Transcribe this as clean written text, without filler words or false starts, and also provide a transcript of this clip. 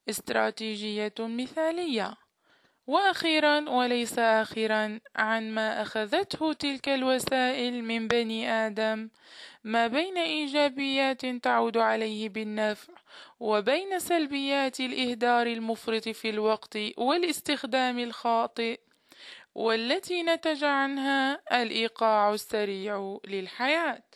استراتيجية مثالية. وأخيرا وليس آخرا، عن ما أخذته تلك الوسائل من بني آدم، ما بين إيجابيات تعود عليه بالنفع، وبين سلبيات الإهدار المفرط في الوقت والاستخدام الخاطئ، والتي نتج عنها الإيقاع السريع للحياة.